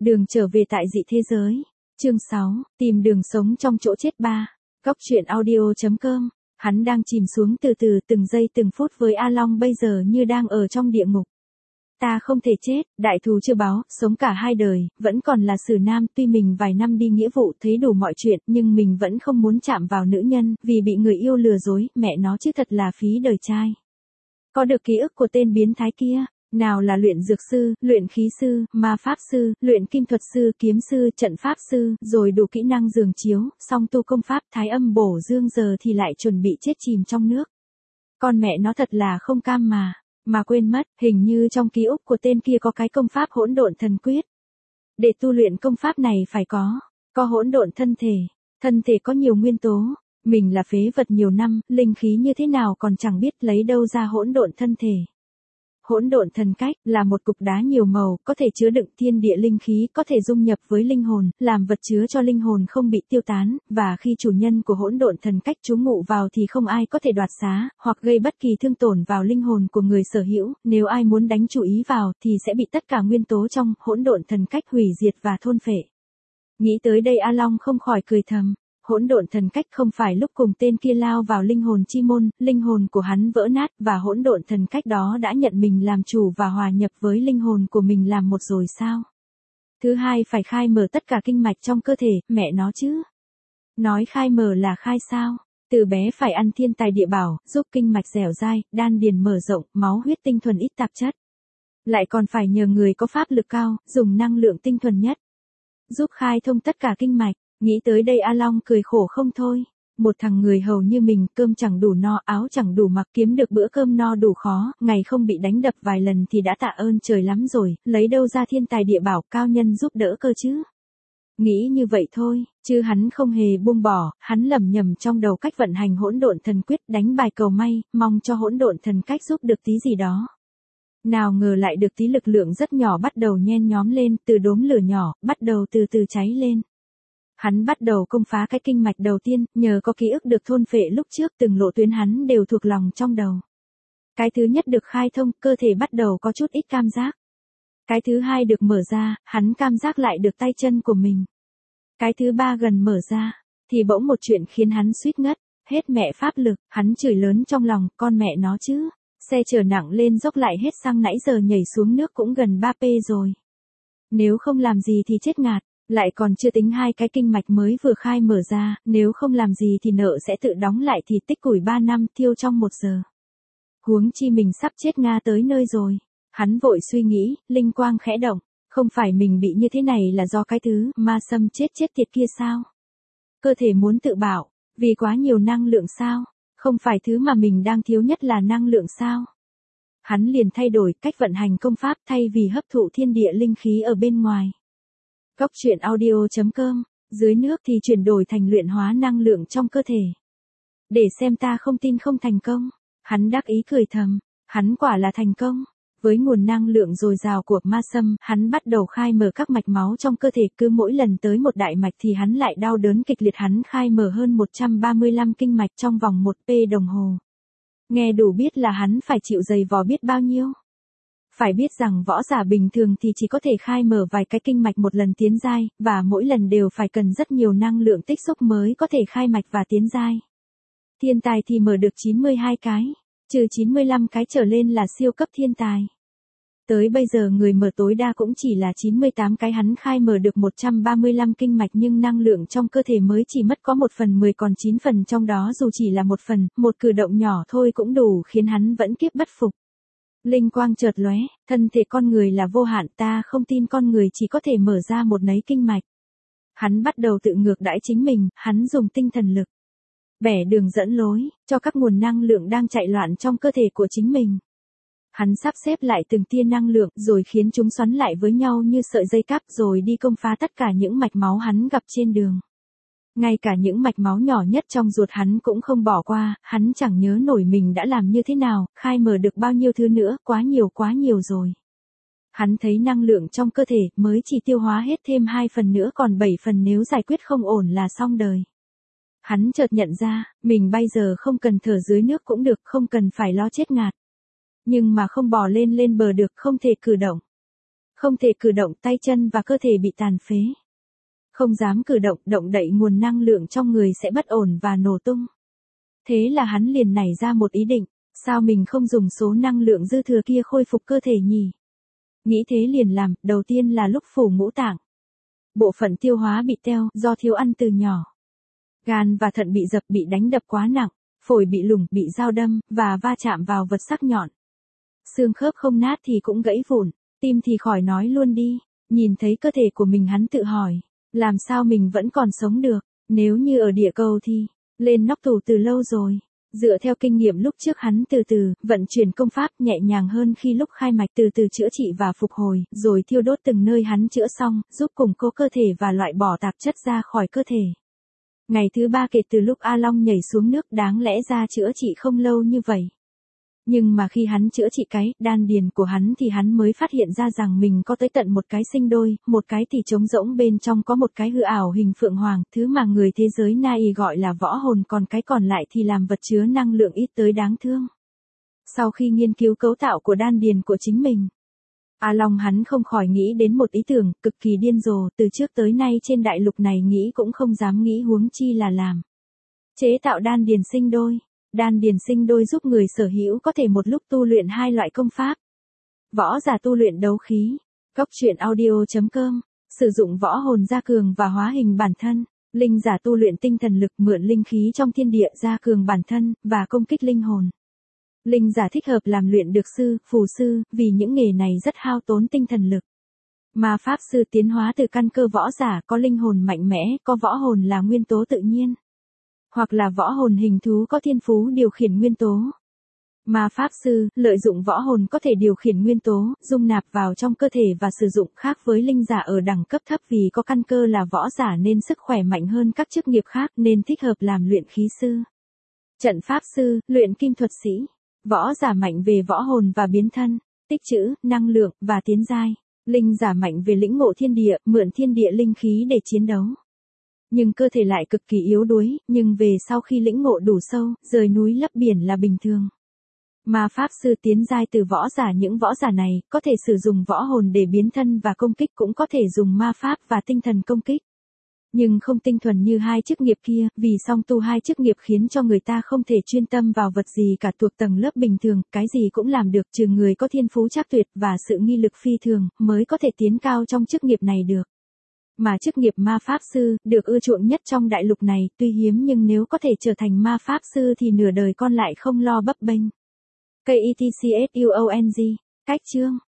Đường trở về tại dị thế giới. Chương 6, tìm đường sống trong chỗ chết 3. Góc truyện audio.com. Hắn đang chìm xuống từ từ từng giây từng phút với A Long bây giờ như đang ở trong địa ngục. Ta không thể chết, đại thù chưa báo, sống cả hai đời, vẫn còn là xử nam, tuy mình vài năm đi nghĩa vụ thấy đủ mọi chuyện, nhưng mình vẫn không muốn chạm vào nữ nhân, vì bị người yêu lừa dối, mẹ nó chứ thật là phí đời trai. Có được ký ức của tên biến thái kia, nào là luyện dược sư, luyện khí sư, ma pháp sư, luyện kim thuật sư, kiếm sư, trận pháp sư, rồi đủ kỹ năng giường chiếu, song tu công pháp thái âm bổ dương giờ thì lại chuẩn bị chết chìm trong nước. Con mẹ nó thật là không cam mà quên mất, hình như trong ký ức của tên kia có cái công pháp hỗn độn thần quyết. Để tu luyện công pháp này phải có hỗn độn thân thể có nhiều nguyên tố, mình là phế vật nhiều năm, linh khí như thế nào còn chẳng biết lấy đâu ra hỗn độn thân thể. Hỗn độn thần cách là một cục đá nhiều màu, có thể chứa đựng thiên địa linh khí, có thể dung nhập với linh hồn, làm vật chứa cho linh hồn không bị tiêu tán, và khi chủ nhân của hỗn độn thần cách trú ngụ vào thì không ai có thể đoạt xá, hoặc gây bất kỳ thương tổn vào linh hồn của người sở hữu, nếu ai muốn đánh chú ý vào thì sẽ bị tất cả nguyên tố trong hỗn độn thần cách hủy diệt và thôn phệ. Nghĩ tới đây A Long không khỏi cười thầm. Hỗn độn thần cách không phải lúc cùng tên kia lao vào linh hồn chi môn, linh hồn của hắn vỡ nát và hỗn độn thần cách đó đã nhận mình làm chủ và hòa nhập với linh hồn của mình làm một rồi sao? Thứ hai phải khai mở tất cả kinh mạch trong cơ thể, mẹ nó chứ. Nói khai mở là khai sao? Từ bé phải ăn thiên tài địa bảo, giúp kinh mạch dẻo dai, đan điền mở rộng, máu huyết tinh thuần ít tạp chất. Lại còn phải nhờ người có pháp lực cao, dùng năng lượng tinh thuần nhất. Giúp khai thông tất cả kinh mạch. Nghĩ tới đây A Long cười khổ không thôi. Một thằng người hầu như mình, cơm chẳng đủ no, áo chẳng đủ mặc, kiếm được bữa cơm no đủ khó, ngày không bị đánh đập vài lần thì đã tạ ơn trời lắm rồi, lấy đâu ra thiên tài địa bảo cao nhân giúp đỡ cơ chứ. Nghĩ như vậy thôi, chứ hắn không hề buông bỏ, hắn lẩm nhẩm trong đầu cách vận hành hỗn độn thần quyết, đánh bài cầu may, mong cho hỗn độn thần cách giúp được tí gì đó. Nào ngờ lại được tí lực lượng rất nhỏ bắt đầu nhen nhóm lên, từ đốm lửa nhỏ, bắt đầu từ từ cháy lên. Hắn bắt đầu công phá cái kinh mạch đầu tiên, nhờ có ký ức được thôn phệ lúc trước từng lộ tuyến hắn đều thuộc lòng trong đầu. Cái thứ nhất được khai thông, cơ thể bắt đầu có chút ít cảm giác. Cái thứ hai được mở ra, hắn cảm giác lại được tay chân của mình. Cái thứ ba gần mở ra, thì bỗng một chuyện khiến hắn suýt ngất, hết mẹ pháp lực, hắn chửi lớn trong lòng, con mẹ nó chứ, xe chở nặng lên dốc lại hết xăng nãy giờ nhảy xuống nước cũng gần 3p rồi. Nếu không làm gì thì chết ngạt. Lại còn chưa tính hai cái kinh mạch mới vừa khai mở ra, nếu không làm gì thì nợ sẽ tự đóng lại thì tích củi 3 năm thiêu trong 1 giờ. Huống chi mình sắp chết Nga tới nơi rồi. Hắn vội suy nghĩ, linh quang khẽ động, không phải mình bị như thế này là do cái thứ ma xâm chết tiệt kia sao? Cơ thể muốn tự bảo, vì quá nhiều năng lượng sao? Không phải thứ mà mình đang thiếu nhất là năng lượng sao? Hắn liền thay đổi cách vận hành công pháp thay vì hấp thụ thiên địa linh khí ở bên ngoài. Góc truyện audio.com, dưới nước thì chuyển đổi thành luyện hóa năng lượng trong cơ thể. Để xem ta không tin không thành công. Hắn đắc ý cười thầm, hắn quả là thành công. Với nguồn năng lượng dồi dào của ma xâm, hắn bắt đầu khai mở các mạch máu trong cơ thể, cứ mỗi lần tới một đại mạch thì hắn lại đau đớn kịch liệt. Hắn khai mở hơn 135 kinh mạch trong vòng 1p đồng hồ. Nghe đủ biết là hắn phải chịu dày vò biết bao nhiêu. Phải biết rằng võ giả bình thường thì chỉ có thể khai mở vài cái kinh mạch một lần tiến giai, và mỗi lần đều phải cần rất nhiều năng lượng tích xúc mới có thể khai mạch và tiến giai. Thiên tài thì mở được 92 cái, trừ 95 cái trở lên là siêu cấp thiên tài. Tới bây giờ người mở tối đa cũng chỉ là 98 cái, hắn khai mở được 135 kinh mạch nhưng năng lượng trong cơ thể mới chỉ mất có 1/10 còn 9 phần trong đó dù chỉ là 1 phần, một cử động nhỏ thôi cũng đủ khiến hắn vẫn kiếp bất phục. Linh quang chợt lóe, thân thể con người là vô hạn, ta không tin con người chỉ có thể mở ra một nấy kinh mạch. Hắn bắt đầu tự ngược đãi chính mình, hắn dùng tinh thần lực bẻ đường dẫn lối cho các nguồn năng lượng đang chạy loạn trong cơ thể của chính mình. Hắn sắp xếp lại từng tia năng lượng rồi khiến chúng xoắn lại với nhau như sợi dây cáp rồi đi công phá tất cả những mạch máu hắn gặp trên đường. Ngay cả những mạch máu nhỏ nhất trong ruột hắn cũng không bỏ qua, hắn chẳng nhớ nổi mình đã làm như thế nào, khai mở được bao nhiêu thứ nữa, quá nhiều rồi. Hắn thấy năng lượng trong cơ thể mới chỉ tiêu hóa hết thêm 2 phần nữa còn 7 phần nếu giải quyết không ổn là xong đời. Hắn chợt nhận ra, mình bây giờ không cần thở dưới nước cũng được, không cần phải lo chết ngạt. Nhưng mà không bò lên bờ được, không thể cử động. Không thể cử động tay chân và cơ thể bị tàn phế. Không dám cử động, động đậy nguồn năng lượng trong người sẽ bất ổn và nổ tung. Thế là hắn liền nảy ra một ý định, sao mình không dùng số năng lượng dư thừa kia khôi phục cơ thể nhỉ? Nghĩ thế liền làm, đầu tiên là lúc phủ ngũ tạng. Bộ phận tiêu hóa bị teo do thiếu ăn từ nhỏ. Gan và thận bị dập bị đánh đập quá nặng, phổi bị lủng, bị dao đâm, và va chạm vào vật sắc nhọn. Xương khớp không nát thì cũng gãy vụn, tim thì khỏi nói luôn đi. Nhìn thấy cơ thể của mình hắn tự hỏi, làm sao mình vẫn còn sống được, nếu như ở địa cầu thì, lên nóc tù từ lâu rồi. Dựa theo kinh nghiệm lúc trước hắn từ từ, vận chuyển công pháp nhẹ nhàng hơn khi lúc khai mạch từ từ chữa trị và phục hồi, rồi thiêu đốt từng nơi hắn chữa xong, giúp củng cố cơ thể và loại bỏ tạp chất ra khỏi cơ thể. Ngày thứ 3 kể từ lúc A Long nhảy xuống nước đáng lẽ ra chữa trị không lâu như vậy. Nhưng mà khi hắn chữa trị cái đan điền của hắn thì hắn mới phát hiện ra rằng mình có tới tận một cái sinh đôi, một cái thì trống rỗng bên trong có một cái hư ảo hình phượng hoàng, thứ mà người thế giới Nai gọi là võ hồn, còn cái còn lại thì làm vật chứa năng lượng ít tới đáng thương. Sau khi nghiên cứu cấu tạo của đan điền của chính mình, A Long hắn không khỏi nghĩ đến một ý tưởng cực kỳ điên rồ, từ trước tới nay trên đại lục này nghĩ cũng không dám nghĩ, huống chi là làm. Chế tạo đan điền sinh đôi. Đan điền sinh đôi giúp người sở hữu có thể một lúc tu luyện hai loại công pháp. Võ giả tu luyện đấu khí. Góc truyện audio.com. Sử dụng võ hồn gia cường và hóa hình bản thân. Linh giả tu luyện tinh thần lực, mượn linh khí trong thiên địa gia cường bản thân, và công kích linh hồn. Linh giả thích hợp làm luyện được sư, phù sư, vì những nghề này rất hao tốn tinh thần lực. Ma pháp sư tiến hóa từ căn cơ võ giả, có linh hồn mạnh mẽ, có võ hồn là nguyên tố tự nhiên. Hoặc là võ hồn hình thú có thiên phú điều khiển nguyên tố. Ma pháp sư, lợi dụng võ hồn có thể điều khiển nguyên tố, dung nạp vào trong cơ thể và sử dụng, khác với linh giả ở đẳng cấp thấp vì có căn cơ là võ giả nên sức khỏe mạnh hơn các chức nghiệp khác nên thích hợp làm luyện khí sư. Trận pháp sư, luyện kim thuật sĩ. Võ giả mạnh về võ hồn và biến thân, tích trữ, năng lượng, và tiến giai. Linh giả mạnh về lĩnh ngộ thiên địa, mượn thiên địa linh khí để chiến đấu. Nhưng cơ thể lại cực kỳ yếu đuối, nhưng về sau khi lĩnh ngộ đủ sâu, rời núi lấp biển là bình thường. Ma pháp sư tiến giai từ võ giả, những võ giả này có thể sử dụng võ hồn để biến thân và công kích, cũng có thể dùng ma pháp và tinh thần công kích. Nhưng không tinh thuần như hai chức nghiệp kia, vì song tu hai chức nghiệp khiến cho người ta không thể chuyên tâm vào vật gì cả, thuộc tầng lớp bình thường, cái gì cũng làm được, trừ người có thiên phú trác tuyệt và sự nghi lực phi thường, mới có thể tiến cao trong chức nghiệp này được. Mà chức nghiệp ma pháp sư, được ưa chuộng nhất trong đại lục này, tuy hiếm nhưng nếu có thể trở thành ma pháp sư thì nửa đời con lại không lo bấp bênh. KETCSUONG. Cách chương.